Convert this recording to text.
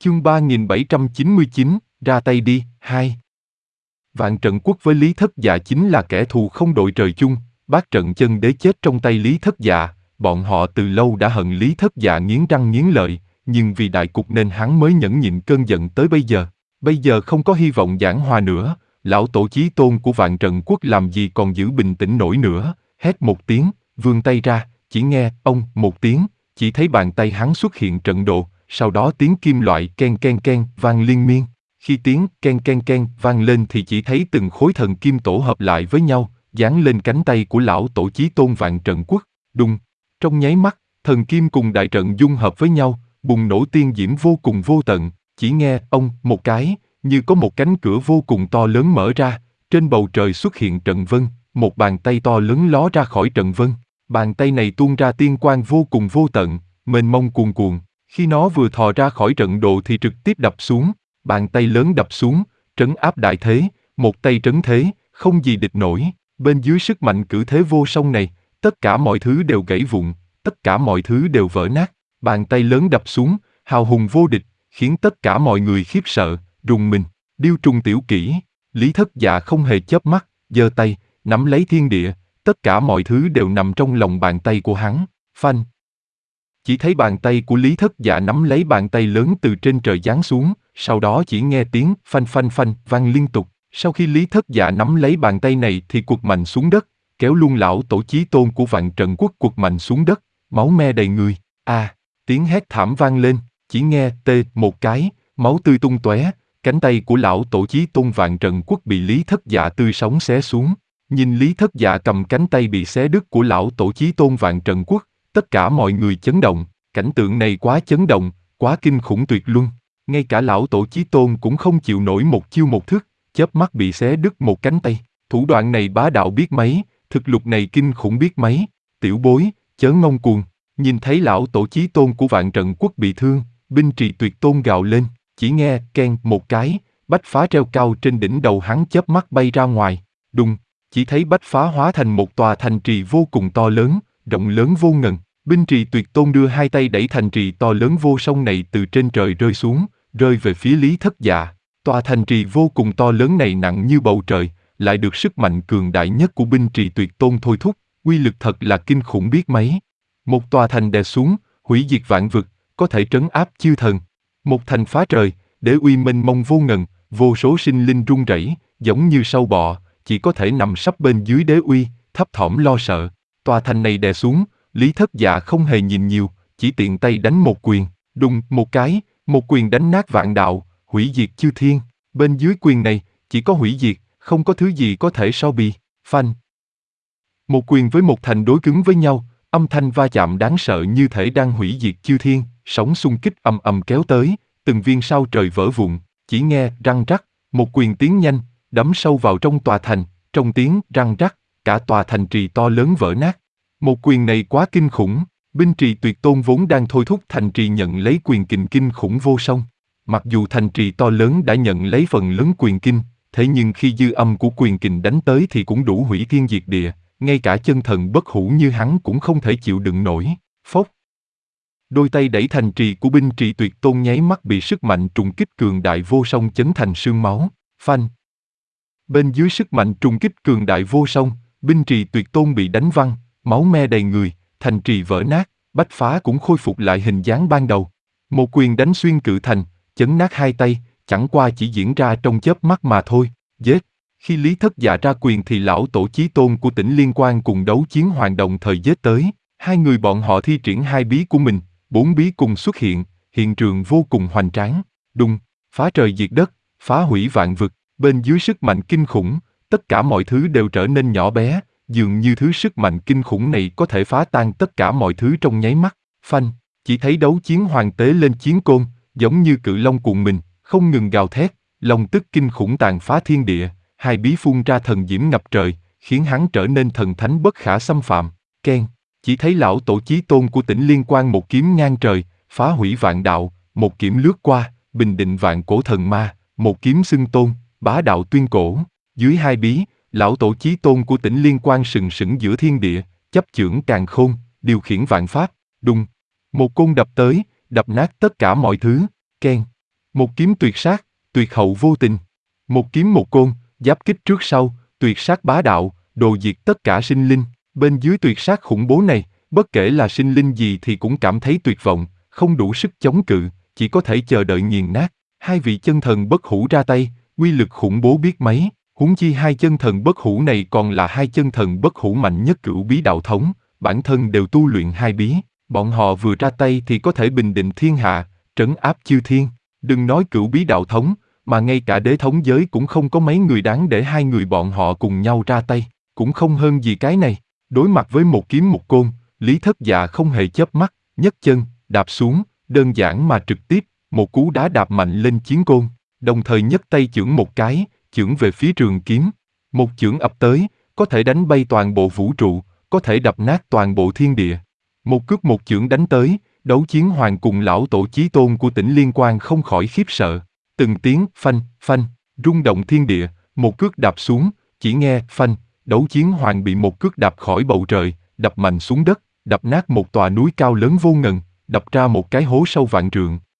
Chương 3799, ra tay đi, 2. Vạn Trận Quốc với Lý Thất Dạ chính là kẻ thù không đội trời chung, Bát Trận Chân Đế chết trong tay Lý Thất Dạ, bọn họ từ lâu đã hận Lý Thất Dạ nghiến răng nghiến lợi, nhưng vì đại cục nên hắn mới nhẫn nhịn cơn giận tới bây giờ. Bây giờ không có hy vọng giảng hòa nữa, lão tổ chí tôn của Vạn Trận Quốc làm gì còn giữ bình tĩnh nổi nữa, hét một tiếng, vươn tay ra, chỉ nghe ông một tiếng, chỉ thấy bàn tay hắn xuất hiện trận đồ, sau đó tiếng kim loại ken ken ken vang liên miên. Khi tiếng ken ken ken vang lên thì chỉ thấy từng khối thần kim tổ hợp lại với nhau, dán lên cánh tay của lão tổ chí tôn Vạn Trận Quốc. Đùng! Trong nháy mắt, thần kim cùng đại trận dung hợp với nhau, bùng nổ tiên diễm vô cùng vô tận. Chỉ nghe ông một cái, như có một cánh cửa vô cùng to lớn mở ra, trên bầu trời xuất hiện trận vân, một bàn tay to lớn ló ra khỏi trận vân. Bàn tay này tuôn ra tiên quang vô cùng vô tận, mênh mông cuồn cuộn. Khi nó vừa thò ra khỏi trận đồ thì trực tiếp đập xuống. Bàn tay lớn đập xuống, trấn áp đại thế, một tay trấn thế, không gì địch nổi. Bên dưới sức mạnh cử thế vô song này, tất cả mọi thứ đều gãy vụn, tất cả mọi thứ đều vỡ nát. Bàn tay lớn đập xuống, hào hùng vô địch, khiến tất cả mọi người khiếp sợ, rùng mình. Điêu trùng tiểu kỹ, Lý Thất Dạ không hề chớp mắt, giơ tay, nắm lấy thiên địa, tất cả mọi thứ đều nằm trong lòng bàn tay của hắn. Phanh! Chỉ thấy bàn tay của Lý Thất Dạ nắm lấy bàn tay lớn từ trên trời giáng xuống, sau đó chỉ nghe tiếng phanh phanh phanh vang liên tục. Sau khi Lý Thất Dạ nắm lấy bàn tay này thì quật mạnh xuống đất, kéo luôn lão tổ chí tôn của Vạn Trận Quốc quật mạnh xuống đất, máu me đầy người. Tiếng hét thảm vang lên, chỉ nghe tê một cái, máu tươi tung tóe, cánh tay của lão tổ chí tôn Vạn Trận Quốc bị Lý Thất Dạ tươi sống xé xuống. Nhìn Lý Thất Dạ cầm cánh tay bị xé đứt của lão tổ chí tôn Vạn Trận Quốc, tất cả mọi người chấn động, cảnh tượng này quá chấn động, quá kinh khủng tuyệt luân. Ngay cả lão tổ chí tôn cũng không chịu nổi một chiêu một thức, chớp mắt bị xé đứt một cánh tay. Thủ đoạn này bá đạo biết mấy, thực lực này kinh khủng biết mấy. Tiểu bối, chớ ngông cuồng. Nhìn thấy lão tổ chí tôn của Vạn Trận Quốc bị thương, Binh Trì Tuyệt Tôn gào lên, chỉ nghe ken một cái, bách phá treo cao trên đỉnh đầu hắn chớp mắt bay ra ngoài. Đùng! Chỉ thấy bách phá hóa thành một tòa thành trì vô cùng to lớn, rộng lớn vô ngần. Binh Trì Tuyệt Tôn đưa hai tay đẩy thành trì to lớn vô song này từ trên trời rơi xuống, rơi về phía Lý Thất Dạ. Tòa thành trì vô cùng to lớn này nặng như bầu trời, lại được sức mạnh cường đại nhất của Binh Trì Tuyệt Tôn thôi thúc, uy lực thật là kinh khủng biết mấy. Một tòa thành đè xuống, hủy diệt vạn vực, có thể trấn áp chư thần. Một thành phá trời, đế uy mênh mông vô ngần, vô số sinh linh run rẩy, giống như sâu bọ, chỉ có thể nằm sấp bên dưới đế uy, thấp thỏm lo sợ. Tòa thành này đè xuống, Lý Thất Dạ không hề nhìn nhiều, chỉ tiện tay đánh một quyền, đùng một cái, một quyền đánh nát vạn đạo, hủy diệt chư thiên. Bên dưới quyền này, chỉ có hủy diệt, không có thứ gì có thể so bì. Phanh! Một quyền với một thành đối cứng với nhau, âm thanh va chạm đáng sợ như thể đang hủy diệt chư thiên, sóng xung kích ầm ầm kéo tới, từng viên sao trời vỡ vụn, chỉ nghe răng rắc, một quyền tiến nhanh, đấm sâu vào trong tòa thành, trong tiếng răng rắc, cả tòa thành trì to lớn vỡ nát. Một quyền này quá kinh khủng, Binh Trì Tuyệt Tôn vốn đang thôi thúc thành trì nhận lấy quyền kình kinh khủng vô song. Mặc dù thành trì to lớn đã nhận lấy phần lớn quyền kinh, thế nhưng khi dư âm của quyền kình đánh tới thì cũng đủ hủy thiên diệt địa, ngay cả chân thần bất hủ như hắn cũng không thể chịu đựng nổi. Phốc! Đôi tay đẩy thành trì của Binh Trì Tuyệt Tôn nháy mắt bị sức mạnh trùng kích cường đại vô song chấn thành sương máu. Phanh! Bên dưới sức mạnh trùng kích cường đại vô song, Binh Trì Tuyệt Tôn bị đánh văng, máu me đầy người, thành trì vỡ nát, bách phá cũng khôi phục lại hình dáng ban đầu. Một quyền đánh xuyên cự thành, chấn nát hai tay, chẳng qua chỉ diễn ra trong chớp mắt mà thôi. Giết! Khi Lý Thất Dạ ra quyền thì lão tổ chí tôn của Tỉnh Liên Quan cùng Đấu Chiến Hoàng đồng thời giết tới. Hai người bọn họ thi triển hai bí của mình, bốn bí cùng xuất hiện, hiện trường vô cùng hoành tráng. Đùng! Phá trời diệt đất, phá hủy vạn vực, bên dưới sức mạnh kinh khủng, tất cả mọi thứ đều trở nên nhỏ bé, dường như thứ sức mạnh kinh khủng này có thể phá tan tất cả mọi thứ trong nháy mắt. Phanh! Chỉ thấy Đấu Chiến Hoàng tế lên chiến côn, giống như cự long cuộn mình, không ngừng gào thét, long tức kinh khủng tàn phá thiên địa, hai bí phun ra thần diễm ngập trời, khiến hắn trở nên thần thánh bất khả xâm phạm. Ken! Chỉ thấy lão tổ chí tôn của Tỉnh Liên Quan một kiếm ngang trời, phá hủy vạn đạo, một kiếm lướt qua, bình định vạn cổ thần ma, một kiếm xưng tôn, bá đạo tuyên cổ. Dưới hai bí, lão tổ chí tôn của Tỉnh Liên Quan sừng sững giữa thiên địa, chấp chưởng càn khôn, điều khiển vạn pháp. Đùng! Một côn đập tới, đập nát tất cả mọi thứ. Ken! Một kiếm tuyệt sát, tuyệt hậu vô tình. Một kiếm một côn, giáp kích trước sau, tuyệt sát bá đạo, đồ diệt tất cả sinh linh. Bên dưới tuyệt sát khủng bố này, bất kể là sinh linh gì thì cũng cảm thấy tuyệt vọng, không đủ sức chống cự, chỉ có thể chờ đợi nghiền nát. Hai vị chân thần bất hủ ra tay, uy lực khủng bố biết mấy, huống chi hai chân thần bất hủ này còn là hai chân thần bất hủ mạnh nhất cửu bí đạo thống, bản thân đều tu luyện hai bí, bọn họ vừa ra tay thì có thể bình định thiên hạ, trấn áp chư thiên. Đừng nói cửu bí đạo thống, mà ngay cả đế thống giới cũng không có mấy người đáng để hai người bọn họ cùng nhau ra tay, cũng không hơn gì cái này. Đối mặt với một kiếm một côn, Lý Thất Dạ không hề chớp mắt, nhấc chân, đạp xuống, đơn giản mà trực tiếp, một cú đá đạp mạnh lên chiến côn, đồng thời nhấc tay chưởng một cái, chưởng về phía trường kiếm. Một chưởng ập tới, có thể đánh bay toàn bộ vũ trụ, có thể đập nát toàn bộ thiên địa. Một cước một chưởng đánh tới, Đấu Chiến Hoàng cùng lão tổ chí tôn của tỉnh Liên Quan không khỏi khiếp sợ. Từng tiếng phanh, phanh, rung động thiên địa, một cước đạp xuống, chỉ nghe phanh, Đấu Chiến Hoàng bị một cước đạp khỏi bầu trời, đập mạnh xuống đất, đập nát một tòa núi cao lớn vô ngần, đập ra một cái hố sâu vạn trượng.